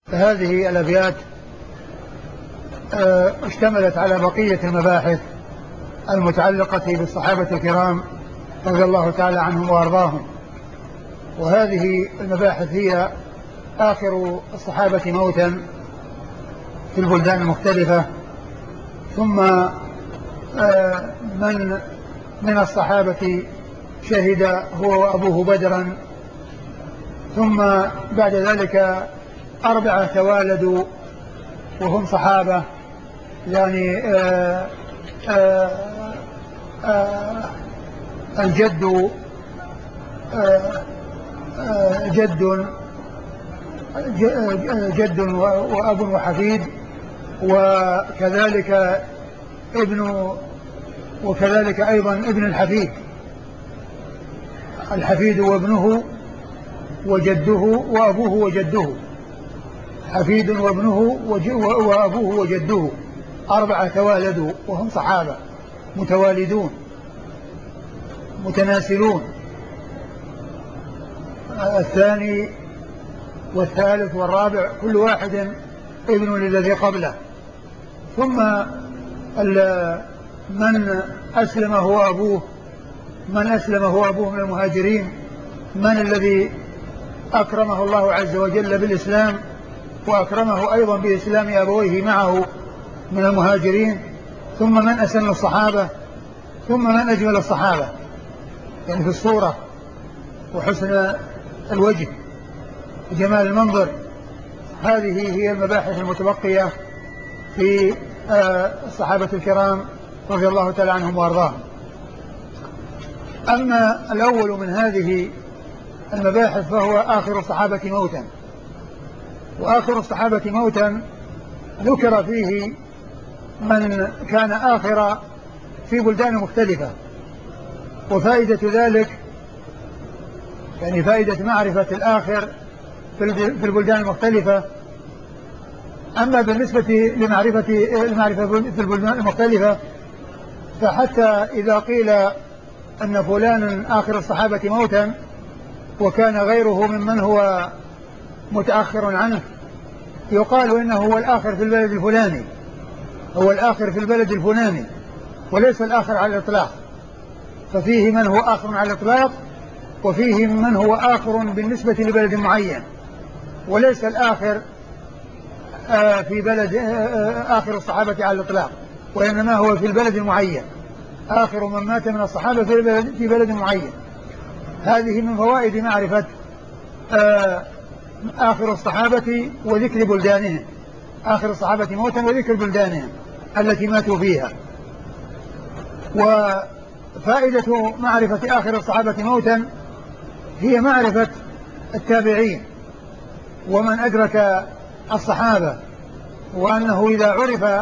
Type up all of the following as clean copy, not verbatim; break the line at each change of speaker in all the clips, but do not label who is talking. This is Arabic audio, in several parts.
فهذه الأبيات اشتملت على بقية المباحث المتعلقة بالصحابة الكرام رضي الله تعالى عنهم وأرضاهم. وهذه المباحث هي آخر الصحابة موتا في البلدان المختلفة، ثم من الصحابة شهد هو وأبوه بدرا، ثم بعد ذلك 4 توالدوا وهم صحابة، يعني الجد جد وأب وحفيد، وكذلك أيضا ابن الحفيد وابنه وجده وأبوه وجده، حفيد وابنه وأبوه وجده، 4 توالدوا وهم صحابة متوالدون متناسلون، الثاني والثالث والرابع كل واحد ابن للذي قبله. ثم من أسلم هو أبوه من المهاجرين، من الذي أكرمه الله عز وجل بالإسلام وأكرمه أيضا بإسلام أبويه معه من المهاجرين، ثم من أسن الصحابة، ثم من أجمل الصحابة يعني في الصورة وحسن الوجه وجمال المنظر. هذه هي المباحث المتبقية في الصحابة الكرام رضي الله تعالى عنهم وأرضاهم. أما الأول من هذه المباحث فهو آخر الصحابة موتا. وآخر الصحابة موتا ذكر فيه من كان آخر في بلدان مختلفة، وفائدة ذلك يعني فائدة معرفة الآخر في البلدان المختلفة. أما بالنسبة المعرفة في البلدان المختلفة، فحتى إذا قيل أن فلان آخر الصحابة موتا وكان غيره ممن هو متأخر عنه، يقال إنه هو الآخر في البلد الفلاني، هو الآخر في البلد الفلاني وليس الآخر على الإطلاق. ففيه من هو آخر على الإطلاق، وفيه من هو آخر بالنسبة لبلد معين، وليس الآخر في بلد آخر الصحابة على الإطلاق، وإنما هو في البلد المعين، آخر من مات من الصحابة في بلد معين. هذه من فوائد معرفة آخر الصحابة وذكر بلدانهم، آخر الصحابة موتا وذكر بلدانهم التي ماتوا فيها. وفائدة معرفة آخر الصحابة موتا هي معرفة التابعين ومن أدرك الصحابة، وأنه إذا عرف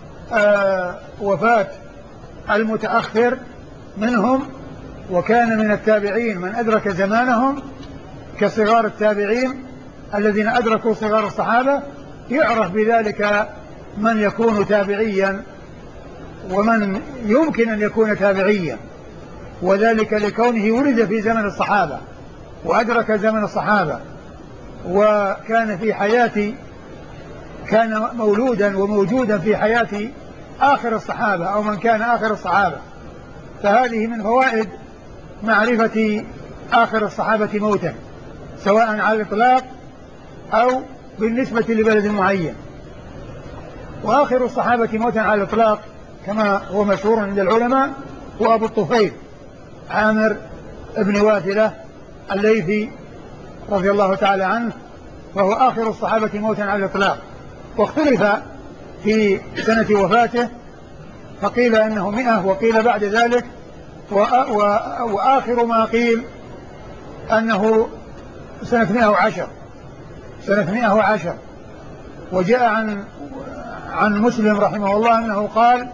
وفاة المتأخر منهم وكان من التابعين من أدرك زمانهم كصغار التابعين الذين أدركوا صغار الصحابة، يعرف بذلك من يكون تابعيا ومن يمكن أن يكون تابعيا، وذلك لكونه ولد في زمن الصحابة وأدرك زمن الصحابة، وكان في حياة كان مولودا وموجودا في حياة آخر الصحابة أو من كان آخر الصحابة. فهذه من فوائد معرفة آخر الصحابة موتا، سواء على الإطلاق أو بالنسبة لبلد معين. وآخر الصحابة موتا على الإطلاق كما هو مشهور عند العلماء هو أبو الطفيل عامر ابن واثلة الليثي رضي الله تعالى عنه، فهو آخر الصحابة موتا على الإطلاق. واختلف في سنة وفاته، فقيل أنه 100 وقيل بعد ذلك، وآخر ما قيل أنه سنة 110. وجاء عن مسلم رحمه الله أنه قال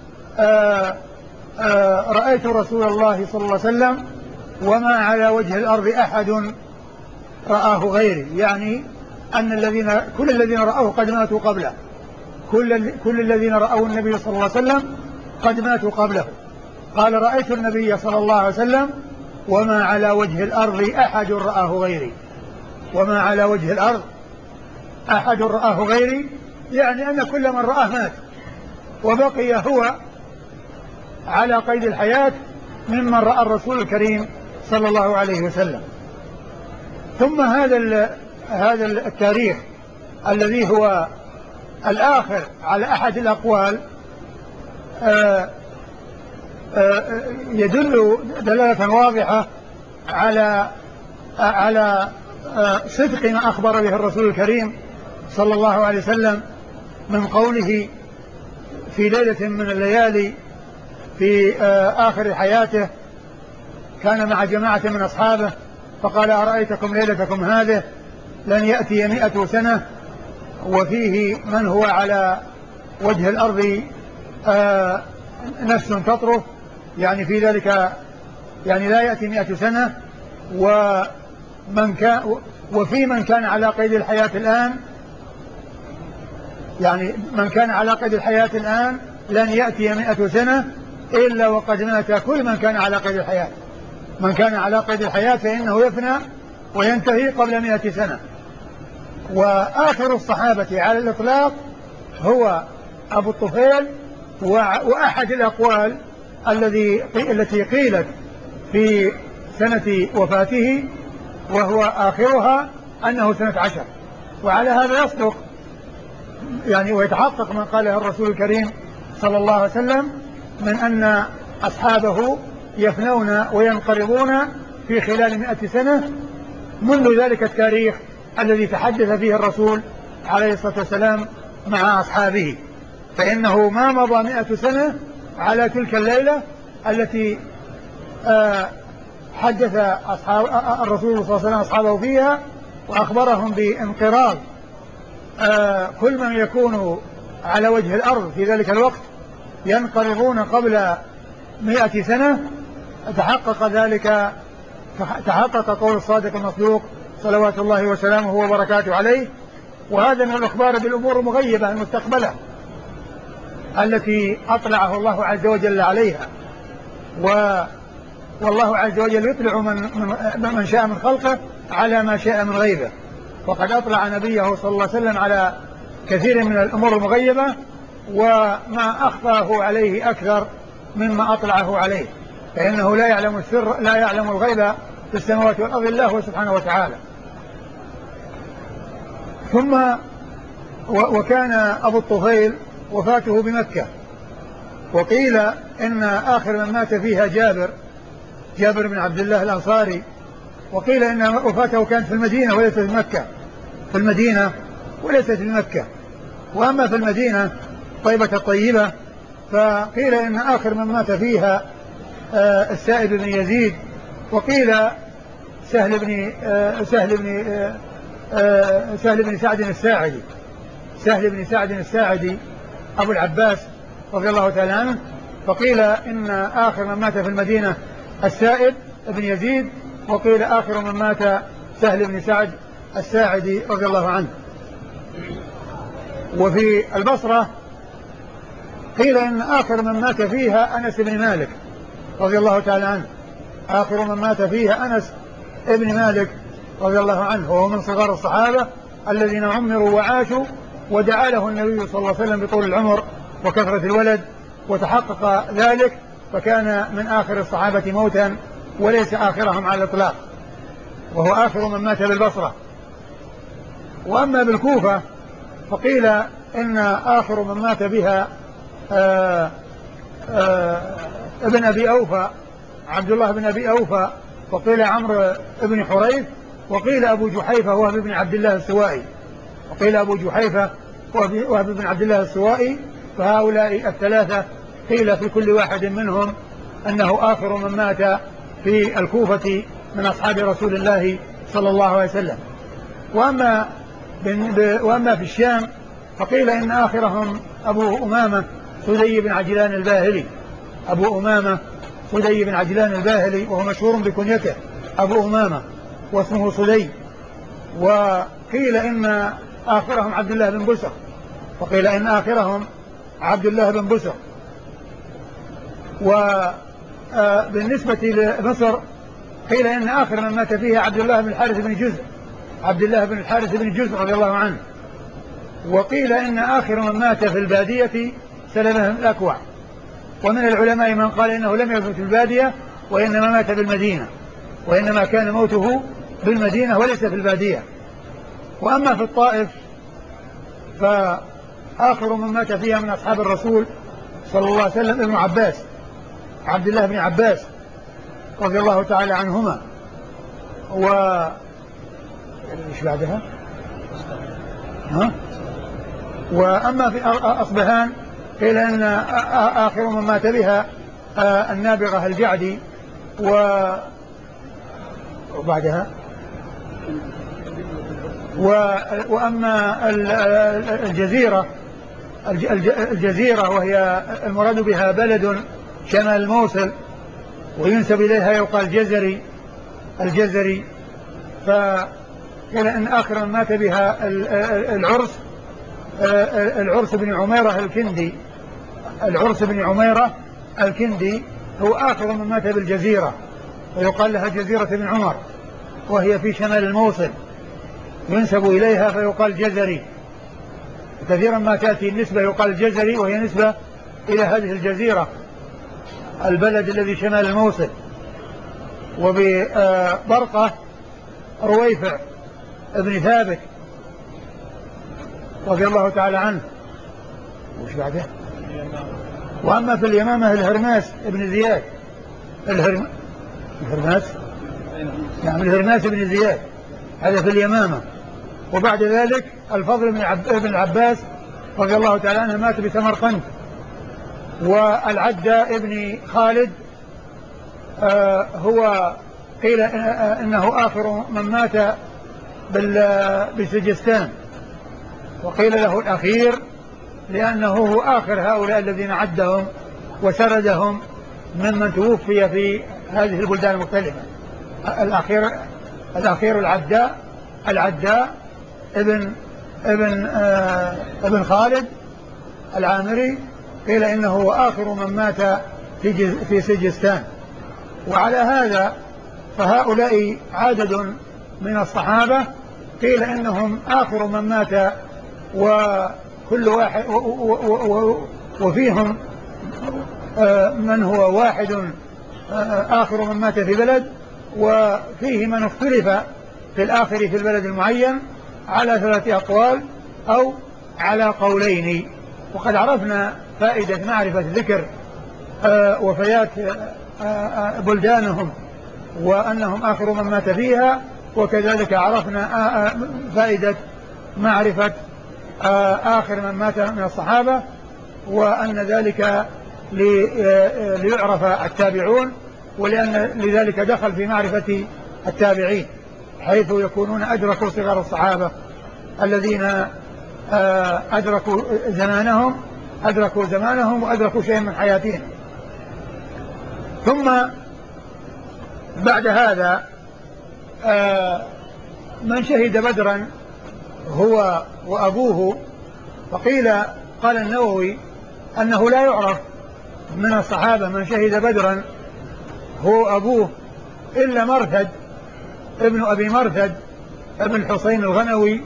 رأيت رسول الله صلى الله عليه وسلم وما على وجه الأرض أحد رآه غيري، يعني أن كل الذين رأوه قد ماتوا قبله، كل الذين رأوا النبي صلى الله عليه وسلم قد ماتوا قبله. قال رأيت النبي صلى الله عليه وسلم وما على وجه الأرض أحد رآه غيري، وما على وجه الأرض أحد رآه غيري، يعني أن كل من رآه مات، وبقي هو على قيد الحياة ممن رأى الرسول الكريم صلى الله عليه وسلم. ثم هذا التاريخ الذي هو الآخر على أحد الأقوال يدل دلالة واضحة على صدق ما أخبر به الرسول الكريم صلى الله عليه وسلم من قوله في ليلة من الليالي في آخر حياته، كان مع جماعة من أصحابه فقال: أرأيتكم ليلتكم هذه لن يأتي 100 سنة وفيه من هو على وجه الأرض نفس تطرف، يعني في ذلك يعني لا يأتي 100 سنة، وفي من كان على قيد الحياة الآن، يعني من كان على قيد الحياة الآن لن يأتي 100 سنة إلا وقد مات كل من كان على قيد الحياة. من كان على قيد الحياة فإنه يفنى وينتهي قبل 100 سنة. وآخر الصحابة على الإطلاق هو أبو الطفيل، وأحد الأقوال التي قيلت في سنة وفاته وهو آخرها أنه سنة 10. وعلى هذا يصدق يعني ويتحقق من قاله الرسول الكريم صلى الله عليه وسلم من أن أصحابه يفنون وينقرضون في خلال 100 سنة منذ ذلك التاريخ الذي تحدث فيه الرسول عليه الصلاة والسلام مع أصحابه، فإنه ما مضى 100 سنة على تلك الليلة التي حدث الرسول صلى الله عليه وسلم أصحابه فيها وأخبرهم بانقراض كل من يكون على وجه الأرض في ذلك الوقت، ينقرضون قبل 100 سنة. تحقق ذلك، تحقق قول الصادق المصدوق صلوات الله وسلامه وبركاته عليه. وهذا من الأخبار بالأمور المغيبة المستقبلة التي أطلعه الله عز وجل عليها، والله عز وجل يطلع من شاء من خلقه على ما شاء من غيبه. وقد أطلع نبيه صلى الله عليه وسلم على كثير من الأمور المغيبة، وما أخفاه عليه أكثر مما أطلعه عليه، فإنه لا يعلم السر، لا يعلم الغيب في السماوات والأرض إلا هو سبحانه وتعالى. ثم وكان أبو الطفيل وفاته بمكة، وقيل إن آخر من مات فيها جابر بن عبد الله الأنصاري، وقيل إن وفاته كانت في المدينة وليست في مكة، في المدينة وليست في مكة. وأما في المدينة طيبة الطيبة فقيل إن آخر من مات فيها السائب بن يزيد، وقيل سهل بن سعد الساعدي، سهل بن سعد الساعدي أبو العباس رضي الله تعالى عنه. فقيل إن آخر من مات في المدينة السائب بن يزيد، وقيل آخر من مات سهل بن سعد الساعدي رضي الله عنه. وفي البصرة قيل إن آخر من مات فيها أنس بن مالك رضي الله تعالى عنه، آخر من مات فيها أنس بن مالك رضي الله عنه، وهو من صغار الصحابة الذين عمروا وعاشوا، ودعا له النبي صلى الله عليه وسلم بطول العمر وكثرة الولد، وتحقق ذلك، فكان من آخر الصحابة موتا وليس آخرهم على الإطلاق، وهو آخر من مات بالبصرة. وأما بالكوفة فقيل إن آخر من مات بها ابن أبي أوفى، عبد الله بن أبي أوفى، وقيل عمرو بن حريث، وقيل أبو جحيفة وهب بن عبد الله السوائي، وقيل أبو جحيفة وهب بن عبد الله السوائي. فهؤلاء الثلاثة قيل في كل واحد منهم أنه آخر من مات في الكوفة من أصحاب رسول الله صلى الله عليه وسلم. وأما في الشام فقيل إن آخرهم أبو أمامة سدي بن عجلان الباهلي، أبو أمامة سدي بن عجلان الباهلي، وهو مشهور بكنيته أبو أمامة واسمه سدي. وقيل إن آخرهم عبد الله بن بسر، وقيل إن آخرهم عبد الله بن بسر. وبالنسبة لمصر قيل إن آخر من مات فيها عبد الله بن الحارث بن جزء، عبد الله بن الحارث بن جزء رضي الله عنه، وقيل إن آخر من مات في البادية سلمة بن الأكوع. ومن العلماء من قال إنه لم يمت في البادية وإنما مات بالمدينة، وإنما كان موته بالمدينة وليس في البادية. وأما في الطائف فآخر من مات فيها من أصحاب الرسول صلى الله عليه وسلم ابن عباس، عبد الله بن عباس رضي الله تعالى عنهما. إيش بعدها؟ وأما في أصبهان قيل أن آخر من مات بها النابغة الجعدي. وبعدها وأما الجزيرة وهي المراد بها بلد شمال الموصل وينسب إليها يقال الجزري. فقيل أن آخر من مات بها العرس بن عميرة الكندي هو آخر من مات بالجزيرة، ويقال لها جزيرة بن عمر، وهي في شمال الموصل ينسب إليها فيقال جزري. كثيرا ما تأتي النسبة يقال جزري وهي نسبة إلى هذه الجزيرة البلد الذي شمال الموصل. وببرقة رويفع ابن ثابت رضي الله تعالى عنه. وش بعده؟ وأما في اليمامة الهرماس ابن زياد الهرماس بن زياد، هذا في اليمامة. وبعد ذلك الفضل بن العباس رضي الله تعالى عنه مات بسمرقند. والعدة ابن خالد هو قيل إنه آخر من مات بسجستان، وقيل له الأخير لأنه هو آخر هؤلاء الذين عدهم وسردهم ممن توفي في هذه البلدان المختلفة. الأخير العداء ابن خالد العامري، قيل إنه آخر من مات في سجستان. وعلى هذا فهؤلاء عدد من الصحابة قيل إنهم آخر من مات، وكل واحد وفيهم من هو واحد آخر من مات في بلد، وفيه من اختلف في الآخر في البلد المعين على 3 أقوال أو على قولين. وقد عرفنا فائدة معرفة ذكر وفيات بلدانهم وأنهم آخر من مات فيها، وكذلك عرفنا فائدة معرفة آخر من مات من الصحابة، وأن ذلك ليعرف التابعون، ولأن لذلك دخل في معرفة التابعين حيث يكونون أدركوا صغار الصحابة الذين أدركوا زمانهم وأدركوا شيئا من حياتهم. ثم بعد هذا من شهد بدرا هو وأبوه. فقيل قال النووي أنه لا يعرف من الصحابة من شهد بدرا هو أبوه إلا مرثد ابن أبي مرثد ابن الحسين الغنوي،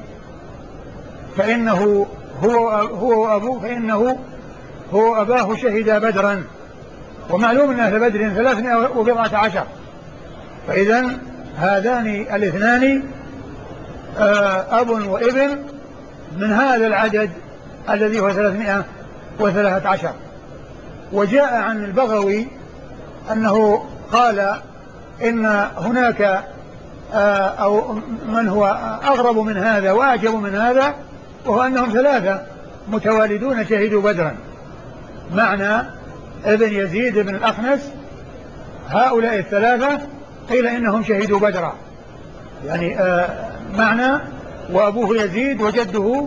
فإنه هو أبوه، فإنه هو أباه شهد بدرا. ومعلوم أن أهل بدر 314، فإذا هذان الاثنان أب وابن من هذا العدد الذي هو 313. وجاء عن البغوي أنه قال إن هناك أو من هو أغرب من هذا وأعجب من هذا، وهو أنهم 3 متوالدون شهدوا بدرا، معنى ابن يزيد بن الأخنس. هؤلاء 3 قيل إنهم شهدوا بدرا، يعني معنى وأبوه يزيد وجده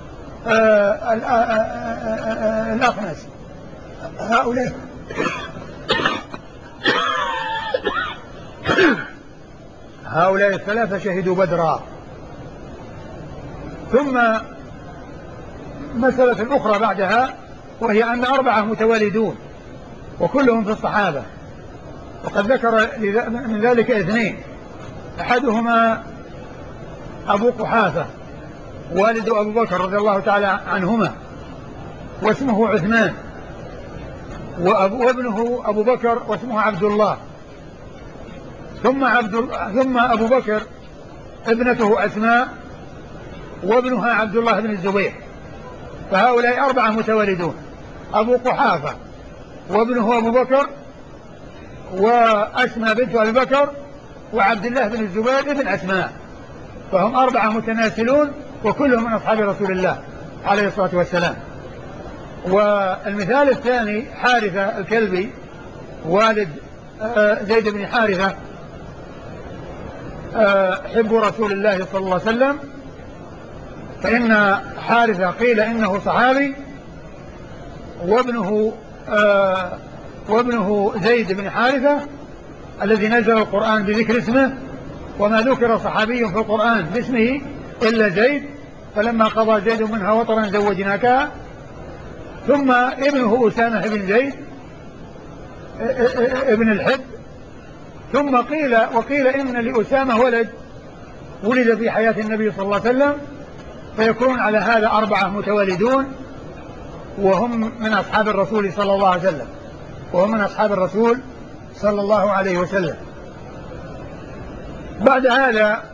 الأخنس. هؤلاء 3 شهدوا بدرا. ثم مسألة أخرى بعدها، وهي أن 4 متوالدون وكلهم في الصحابة، وقد ذكر من ذلك 2، أحدهما أبو قحافة والد أبو بكر رضي الله تعالى عنهما، واسمه عثمان، وابنه أبو بكر واسمه عبد الله، ثم أبو بكر ابنته أسماء، وابنها عبد الله بن الزبير. فهؤلاء 4 متولدون: أبو قحافة وابنه أبو بكر، وأسماء بنت أبي بكر، وعبد الله بن الزبير ابن أسماء. فهم 4 متناسلون، وكلهم من أصحاب رسول الله عليه الصلاة والسلام. والمثال الثاني حارثة الكلبي والد زيد بن حارثة حب رسول الله صلى الله عليه وسلم. فإن حارثة قيل إنه صحابي، وابنه زيد بن حارثة الذي نزل القرآن بذكر اسمه، وما ذكر صحابي في القرآن باسمه إلا زيد، فلما قضى زيد منها وطرا زوجناكها. ثم ابنه أسامة بن زيد ابن الحب. ثم وقيل إن لأسامة ولد في حياة النبي صلى الله عليه وسلم، فيكون على هذا 4 متولدون، وهم من أصحاب الرسول صلى الله عليه وسلم. بعد هذا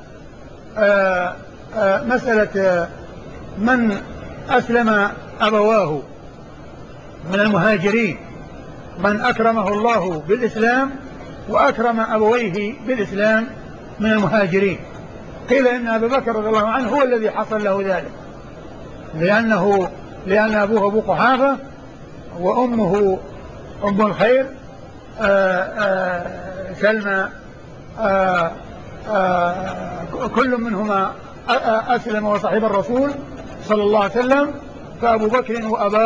مسألة من أسلم أبواه من المهاجرين، من أكرمه الله بالإسلام وأكرم أبويه بالإسلام من المهاجرين. قيل إن أبا بكر رضي الله عنه هو الذي حصل له ذلك، لأن أبوه أبو قحافة وأمه أم الخير سلمى، كل منهما أسلم وصحب الرسول صلى الله عليه وسلم. فأبو بكر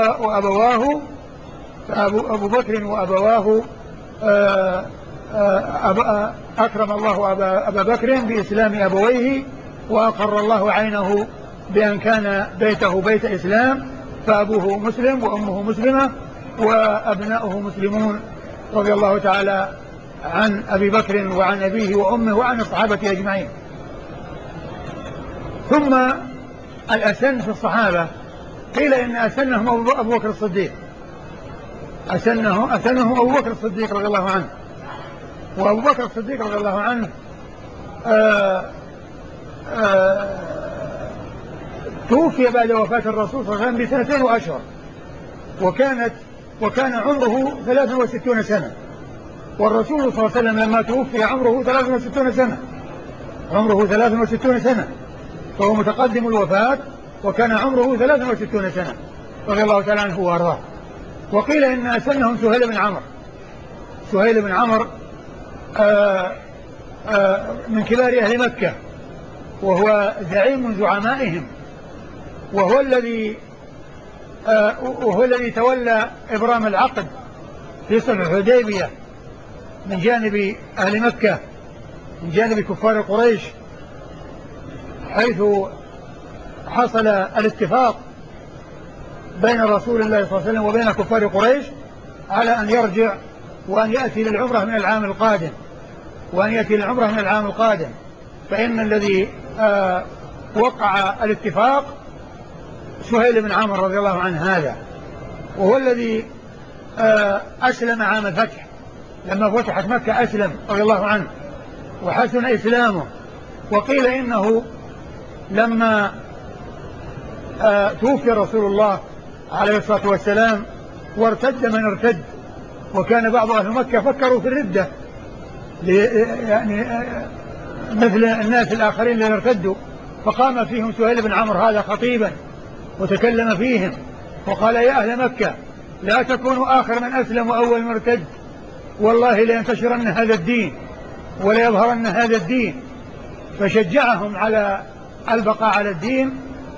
وأبواه أكرم الله أبا بكر بإسلام أبويه، وأقر الله عينه بأن كان بيته بيت إسلام، فأبوه مسلم وأمه مسلمة وأبناؤه مسلمون، رضي الله تعالى عن أبي بكر وعن أبيه وأمه وعن الصحابة أجمعين. ثم الأسن في الصحابة قيل إن أسنهم أبو بكر الصديق، أسنهم أبو بكر الصديق رضي الله عنه. وأبو بكر الصديق رضي الله عنه توفي بعد وفاة الرسول صلى الله عليه وسلم ب2 وأشهر، وكان عمره 63 سنة، والرسول صلى الله عليه وسلم لما توفي عمره 63 سنة، فهو متقدم الوفاة وكان عمره 63 سنة رضي الله تعالى عنه وأرضاه. وقيل إن أسنهم سهيل بن عمرو من كبار أهل مكة، وهو زعيم من زعمائهم، وهو الذي تولى إبرام العقد في صلح الحديبية من جانب أهل مكة، من جانب كفار قريش، حيث حصل الاتفاق بين رسول الله صلى الله عليه وسلم وبين كفار قريش على أن يرجع وأن يأتي للعمرة من العام القادم، فإن الذي وقع الاتفاق سهيل بن عمرو رضي الله عنه هذا، وهو الذي أسلم عام الفتح، لما فتحت مكة أسلم رضي الله عنه وحسن إسلامه. وقيل إنه لما توفي رسول الله عليه الصلاة والسلام وارتد من ارتد، وكان بعض أهل مكة فكروا في الردة، يعني مثل الناس الآخرين اللي ارتدوا، فقام فيهم سهيل بن عمرو هذا خطيبا وتكلم فيهم وقال: يا أهل مكة، لا تكونوا آخر من أسلم وأول من ارتد، والله لينتشرن هذا الدين وليظهرن هذا الدين. فشجعهم على البقاء على الدين،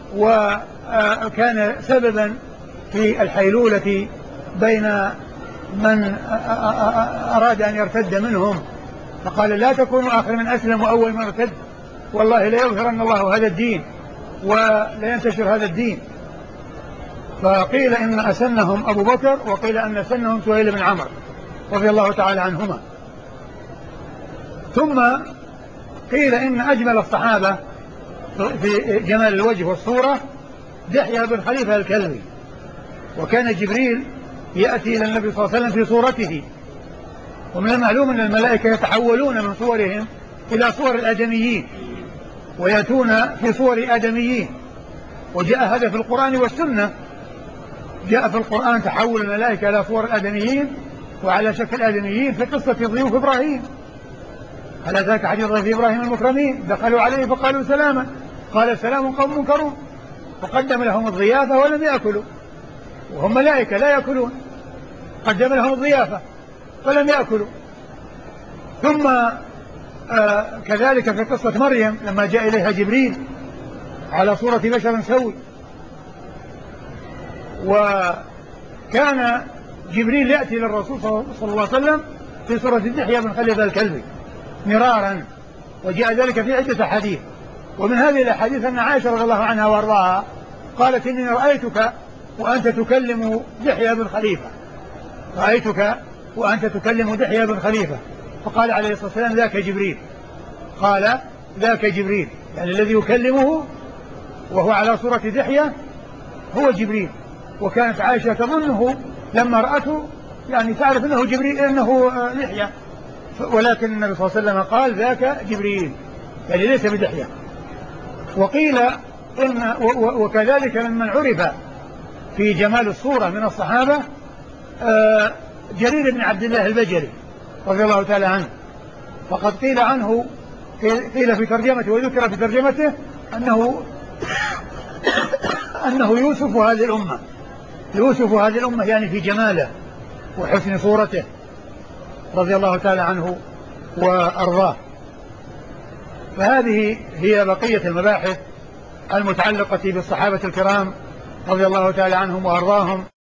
وكان سببا في الحيلولة بين من أراد أن يرتد منهم، فقال: لا تكونوا آخر من أسلم وأول من ارتد، والله ليظهرن الله هذا الدين ولينتشر هذا الدين. فقيل إن أسنهم أبو بكر، وقيل أن أسنهم سهيل بن عمرو رضي الله تعالى عنهما. ثم قيل إن أجمل الصحابة في جمال الوجه والصورة دحية بن خليفة الكلبي. وكان جبريل يأتي إلى النبي صلى الله عليه وسلم في صورته. ومن المعلوم أن الملائكة يتحولون من صورهم إلى صور الآدميين ويأتون في صور آدميين، وجاء هذا في القرآن والسنة. جاء في القرآن تحول الملائكة إلى صور الآدميين وعلى شكل الآدميين في قصة ضيوف إبراهيم. هل أتاك حديث ضيف إبراهيم المكرمين؟ دخلوا عليه فقالوا سلاما قال سلام قوم منكرون، وقدم لهم الضيافة ولم يأكلوا وهم ملائكة لا يأكلون، قدم لهم الضيافة ولم يأكلوا. ثم كذلك في قصة مريم لما جاء إليها جبريل على صورة بشر سوي، وكان جبريل يأتي للرسول صلى الله عليه وسلم في صورة دحية بن خليفة الكلبي مرارا، وجاء ذلك في عدة أحاديث. ومن هذه الأحاديث أن عائشة رضي الله عنها وارضاها قالت إني رأيتك وأنت تكلم دحية بن خليفة، رأيتك وأنت تكلم دحية بن خليفة. فقال عليه الصلاة والسلام ذاك جبريل، قال ذاك جبريل، يعني الذي يكلمه وهو على صورة دحية هو جبريل. وكانت عائشة تظنه لما رأته يعني تعرف أنه جبريل أنه لحية، ولكن النبي صلى الله عليه وسلم قال ذاك جبريل يعني ليس بدحية. وقيل إن وكذلك ممن عرف في جمال الصورة من الصحابة جرير بن عبد الله البجلي رضي الله تعالى عنه. فقد قيل عنه قيل في ترجمته وذكر في ترجمته أنه يوسف هذه الأمة، يوسف هذه الأمة يعني في جماله وحسن صورته رضي الله تعالى عنه وأرضاه. فهذه هي بقية المباحث المتعلقة بالصحابة الكرام رضي الله تعالى عنهم وأرضاهم.